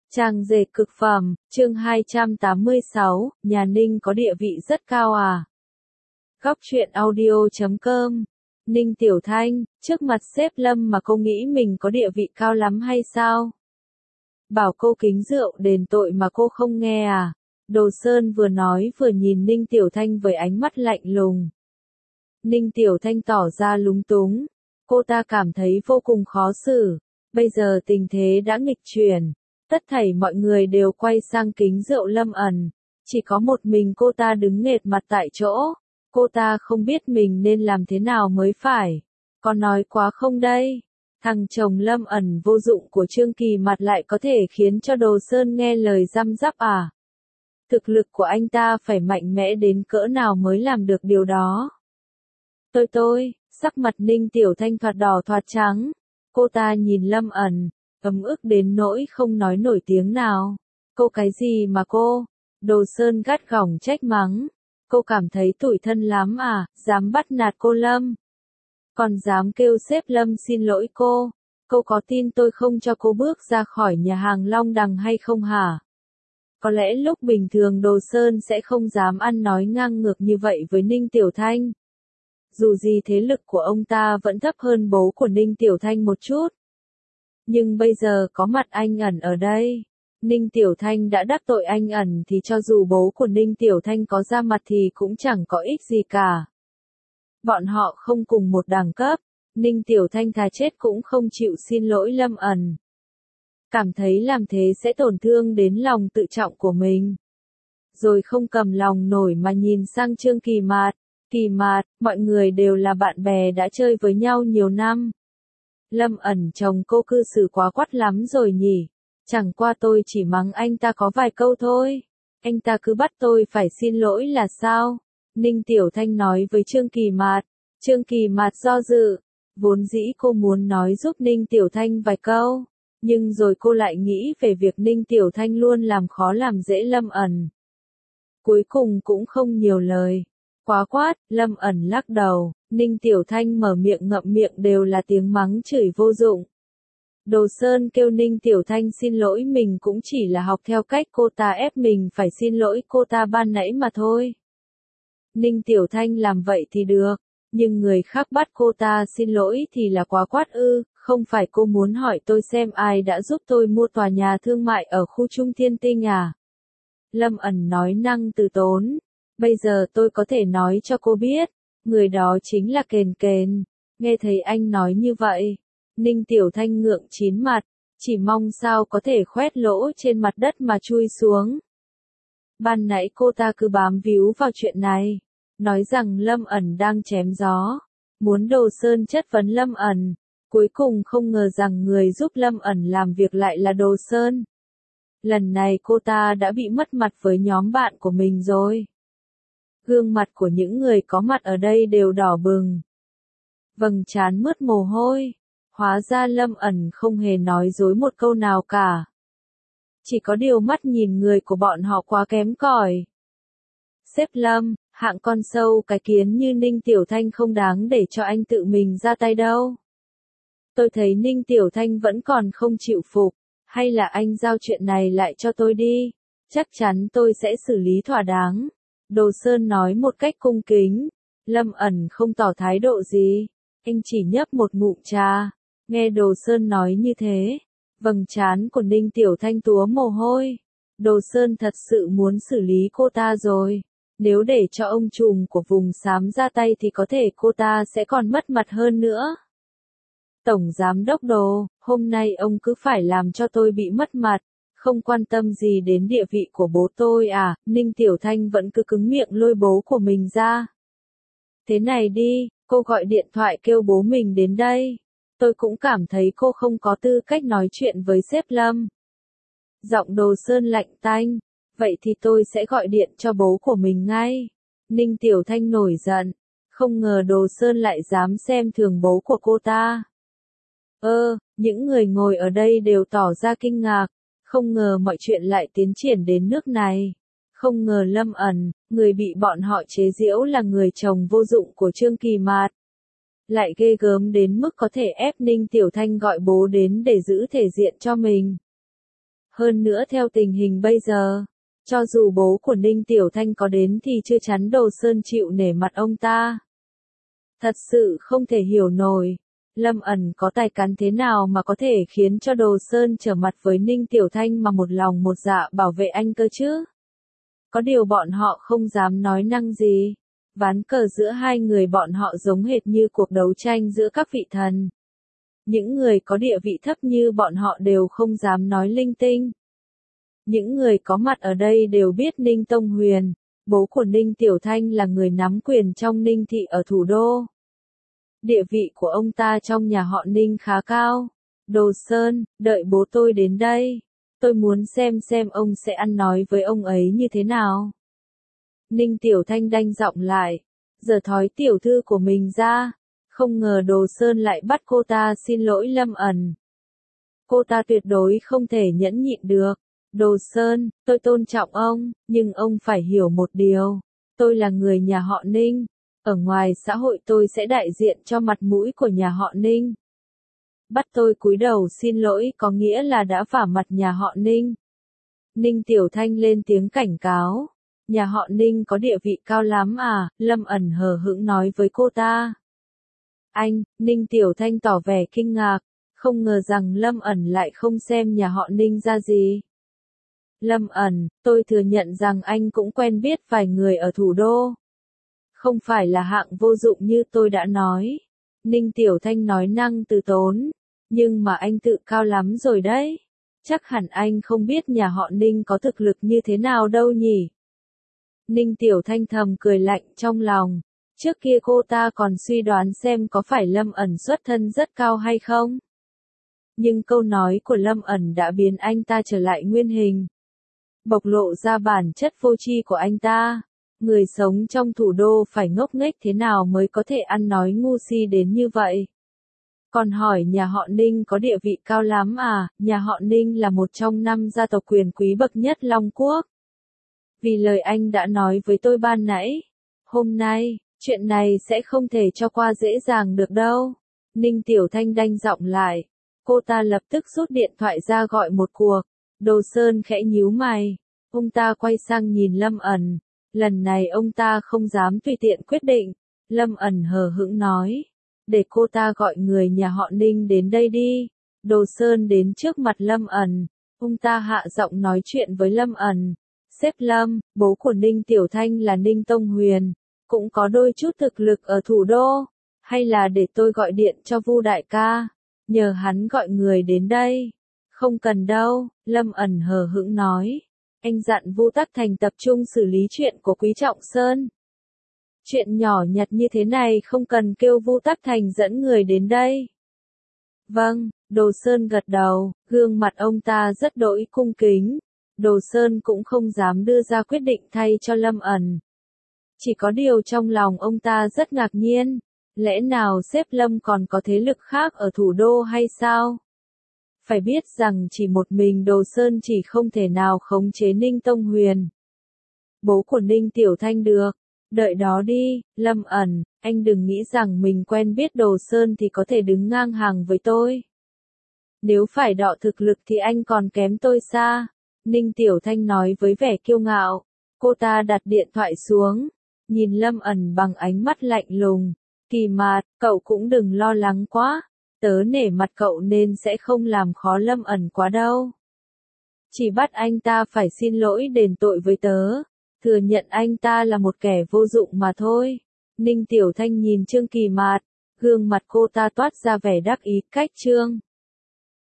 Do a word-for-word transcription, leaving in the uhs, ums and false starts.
Trang dệt cực phẩm, chương hai trăm tám mươi sáu, nhà Ninh có địa vị rất cao à? Góc truyện audio chấm com. Ninh Tiểu Thanh, trước mặt sếp Lâm mà cô nghĩ mình có địa vị cao lắm hay sao? Bảo cô kính rượu đền tội mà cô không nghe à? Đồ Sơn vừa nói vừa nhìn Ninh Tiểu Thanh với ánh mắt lạnh lùng. Ninh Tiểu Thanh tỏ ra lúng túng. Cô ta cảm thấy vô cùng khó xử. Bây giờ tình thế đã nghịch chuyển. Tất thảy mọi người đều quay sang kính rượu Lâm ẩn. Chỉ có một mình cô ta đứng nghệt mặt tại chỗ. Cô ta không biết mình nên làm thế nào mới phải. Có nói quá không đây? Thằng chồng Lâm ẩn vô dụng của Trương Kỳ Mạt lại có thể khiến cho Đồ Sơn nghe lời răm rắp à? Thực lực của anh ta phải mạnh mẽ đến cỡ nào mới làm được điều đó? Tôi tôi, sắc mặt Ninh Tiểu Thanh thoạt đỏ thoạt trắng. Cô ta nhìn Lâm ẩn, ấm ức đến nỗi không nói nổi tiếng nào. Cô cái gì mà cô? Đồ Sơn gắt gỏng trách mắng. Cô cảm thấy tủi thân lắm à, dám bắt nạt cô Lâm. Còn dám kêu sếp Lâm xin lỗi cô. Cô có tin tôi không cho cô bước ra khỏi nhà hàng Long Đằng hay không hả? Có lẽ lúc bình thường Đồ Sơn sẽ không dám ăn nói ngang ngược như vậy với Ninh Tiểu Thanh. Dù gì thế lực của ông ta vẫn thấp hơn bố của Ninh Tiểu Thanh một chút. Nhưng bây giờ có mặt anh ẩn ở đây. Ninh Tiểu Thanh đã đắc tội anh ẩn thì cho dù bố của Ninh Tiểu Thanh có ra mặt thì cũng chẳng có ích gì cả. Bọn họ không cùng một đẳng cấp. Ninh Tiểu Thanh thà chết cũng không chịu xin lỗi Lâm ẩn. Cảm thấy làm thế sẽ tổn thương đến lòng tự trọng của mình. Rồi không cầm lòng nổi mà nhìn sang Trương Kỳ Mạt. Kỳ Mạt, mọi người đều là bạn bè đã chơi với nhau nhiều năm. Lâm ẩn chồng cô cư xử quá quắt lắm rồi nhỉ. Chẳng qua tôi chỉ mắng anh ta có vài câu thôi. Anh ta cứ bắt tôi phải xin lỗi là sao? Ninh Tiểu Thanh nói với Trương Kỳ Mạt. Trương Kỳ Mạt do dự. Vốn dĩ cô muốn nói giúp Ninh Tiểu Thanh vài câu. Nhưng rồi cô lại nghĩ về việc Ninh Tiểu Thanh luôn làm khó làm dễ Lâm ẩn. Cuối cùng cũng không nhiều lời. Quá quát, Lâm ẩn lắc đầu. Ninh Tiểu Thanh mở miệng ngậm miệng đều là tiếng mắng chửi vô dụng. Đồ Sơn kêu Ninh Tiểu Thanh xin lỗi mình cũng chỉ là học theo cách cô ta ép mình phải xin lỗi cô ta ban nãy mà thôi. Ninh Tiểu Thanh làm vậy thì được, nhưng người khác bắt cô ta xin lỗi thì là quá quát ư, không phải cô muốn hỏi tôi xem ai đã giúp tôi mua tòa nhà thương mại ở khu Trung Thiên Tinh à? Lâm ẩn nói năng từ tốn. Bây giờ tôi có thể nói cho cô biết, người đó chính là Kền Kền. Nghe thấy anh nói như vậy, Ninh Tiểu Thanh ngượng chín mặt, chỉ mong sao có thể khoét lỗ trên mặt đất mà chui xuống. Ban nãy cô ta cứ bám víu vào chuyện này, nói rằng Lâm ẩn đang chém gió, muốn Đồ Sơn chất vấn Lâm ẩn, cuối cùng không ngờ rằng người giúp Lâm ẩn làm việc lại là Đồ Sơn. Lần này cô ta đã bị mất mặt với nhóm bạn của mình rồi. Gương mặt của những người có mặt ở đây đều đỏ bừng. Vầng trán mướt mồ hôi. Hóa ra Lâm ẩn không hề nói dối một câu nào cả. Chỉ có điều mắt nhìn người của bọn họ quá kém cỏi. Sếp Lâm, hạng con sâu cái kiến như Ninh Tiểu Thanh không đáng để cho anh tự mình ra tay đâu. Tôi thấy Ninh Tiểu Thanh vẫn còn không chịu phục. Hay là anh giao chuyện này lại cho tôi đi. Chắc chắn tôi sẽ xử lý thỏa đáng. Đồ Sơn nói một cách cung kính. Lâm ẩn không tỏ thái độ gì. Anh chỉ nhấp một ngụm trà. Nghe Đồ Sơn nói như thế. Vầng trán của Ninh Tiểu Thanh túa mồ hôi. Đồ Sơn thật sự muốn xử lý cô ta rồi. Nếu để cho ông trùm của vùng xám ra tay thì có thể cô ta sẽ còn mất mặt hơn nữa. Tổng Giám Đốc Đồ, hôm nay ông cứ phải làm cho tôi bị mất mặt. Không quan tâm gì đến địa vị của bố tôi à? Ninh Tiểu Thanh vẫn cứ cứng miệng lôi bố của mình ra. Thế này đi, cô gọi điện thoại kêu bố mình đến đây. Tôi cũng cảm thấy cô không có tư cách nói chuyện với sếp Lâm. Giọng Đồ Sơn lạnh tanh. Vậy thì tôi sẽ gọi điện cho bố của mình ngay. Ninh Tiểu Thanh nổi giận. Không ngờ Đồ Sơn lại dám xem thường bố của cô ta. Ơ, những người ngồi ở đây đều tỏ ra kinh ngạc. Không ngờ mọi chuyện lại tiến triển đến nước này. Không ngờ Lâm ẩn, người bị bọn họ chế giễu là người chồng vô dụng của Trương Kỳ Mạt. Lại ghê gớm đến mức có thể ép Ninh Tiểu Thanh gọi bố đến để giữ thể diện cho mình. Hơn nữa theo tình hình bây giờ, cho dù bố của Ninh Tiểu Thanh có đến thì chưa chắn Đồ Sơn chịu nể mặt ông ta. Thật sự không thể hiểu nổi, Lâm ẩn có tài cán thế nào mà có thể khiến cho Đồ Sơn trở mặt với Ninh Tiểu Thanh mà một lòng một dạ bảo vệ anh cơ chứ. Có điều bọn họ không dám nói năng gì. Ván cờ giữa hai người bọn họ giống hệt như cuộc đấu tranh giữa các vị thần. Những người có địa vị thấp như bọn họ đều không dám nói linh tinh. Những người có mặt ở đây đều biết Ninh Tông Huyền, bố của Ninh Tiểu Thanh là người nắm quyền trong Ninh thị ở thủ đô. Địa vị của ông ta trong nhà họ Ninh khá cao. Đồ Sơn, đợi bố tôi đến đây. Tôi muốn xem xem ông sẽ ăn nói với ông ấy như thế nào. Ninh Tiểu Thanh đanh giọng lại, giờ thói tiểu thư của mình ra. Không ngờ Đồ Sơn lại bắt cô ta xin lỗi Lâm ẩn. Cô ta tuyệt đối không thể nhẫn nhịn được. Đồ Sơn, tôi tôn trọng ông, nhưng ông phải hiểu một điều. Tôi là người nhà họ Ninh. Ở ngoài xã hội tôi sẽ đại diện cho mặt mũi của nhà họ Ninh. Bắt tôi cúi đầu xin lỗi có nghĩa là đã vả mặt nhà họ Ninh. Ninh Tiểu Thanh lên tiếng cảnh cáo. Nhà họ Ninh có địa vị cao lắm à, Lâm ẩn hờ hững nói với cô ta. Anh, Ninh Tiểu Thanh tỏ vẻ kinh ngạc, không ngờ rằng Lâm ẩn lại không xem nhà họ Ninh ra gì. Lâm ẩn, tôi thừa nhận rằng anh cũng quen biết vài người ở thủ đô. Không phải là hạng vô dụng như tôi đã nói. Ninh Tiểu Thanh nói năng từ tốn, nhưng mà anh tự cao lắm rồi đấy. Chắc hẳn anh không biết nhà họ Ninh có thực lực như thế nào đâu nhỉ. Ninh Tiểu Thanh thầm cười lạnh trong lòng. Trước kia cô ta còn suy đoán xem có phải Lâm ẩn xuất thân rất cao hay không. Nhưng câu nói của Lâm ẩn đã biến anh ta trở lại nguyên hình. Bộc lộ ra bản chất vô tri của anh ta. Người sống trong thủ đô phải ngốc nghếch thế nào mới có thể ăn nói ngu si đến như vậy. Còn hỏi nhà họ Ninh có địa vị cao lắm à, nhà họ Ninh là một trong năm gia tộc quyền quý bậc nhất Long Quốc. Vì lời anh đã nói với tôi ban nãy, hôm nay, chuyện này sẽ không thể cho qua dễ dàng được đâu. Ninh Tiểu Thanh đanh giọng lại. Cô ta lập tức rút điện thoại ra gọi một cuộc. Đồ Sơn khẽ nhíu mày. Ông ta quay sang nhìn Lâm ẩn. Lần này ông ta không dám tùy tiện quyết định. Lâm ẩn hờ hững nói. Để cô ta gọi người nhà họ Ninh đến đây đi. Đồ Sơn đến trước mặt Lâm ẩn. Ông ta hạ giọng nói chuyện với Lâm ẩn. Sếp Lâm, bố của Ninh Tiểu Thanh là Ninh Tông Huyền. Cũng có đôi chút thực lực ở thủ đô. Hay là để tôi gọi điện cho Vu đại ca. Nhờ hắn gọi người đến đây. Không cần đâu, Lâm ẩn hờ hững nói. Anh dặn Vu Tắc Thành tập trung xử lý chuyện của Quý Trọng Sơn. Chuyện nhỏ nhặt như thế này không cần kêu Vu Tắc Thành dẫn người đến đây. Vâng, Đồ Sơn gật đầu, gương mặt ông ta rất đỗi cung kính. Đồ Sơn cũng không dám đưa ra quyết định thay cho Lâm ẩn. Chỉ có điều trong lòng ông ta rất ngạc nhiên. Lẽ nào sếp Lâm còn có thế lực khác ở thủ đô hay sao? Phải biết rằng chỉ một mình Đồ Sơn chỉ không thể nào khống chế Ninh Tông Huyền. Bố của Ninh Tiểu Thanh được. Đợi đó đi, Lâm ẩn, anh đừng nghĩ rằng mình quen biết Đồ Sơn thì có thể đứng ngang hàng với tôi. Nếu phải đọ thực lực thì anh còn kém tôi xa. Ninh Tiểu Thanh nói với vẻ kiêu ngạo. Cô ta đặt điện thoại xuống, nhìn Lâm ẩn bằng ánh mắt lạnh lùng. Kỳ Mạt, cậu cũng đừng lo lắng quá. Tớ nể mặt cậu nên sẽ không làm khó Lâm ẩn quá đâu. Chỉ bắt anh ta phải xin lỗi đền tội với tớ. Thừa nhận anh ta là một kẻ vô dụng mà thôi. Ninh Tiểu Thanh nhìn Trương Kỳ Mạt. Gương mặt cô ta toát ra vẻ đắc ý cách Trương.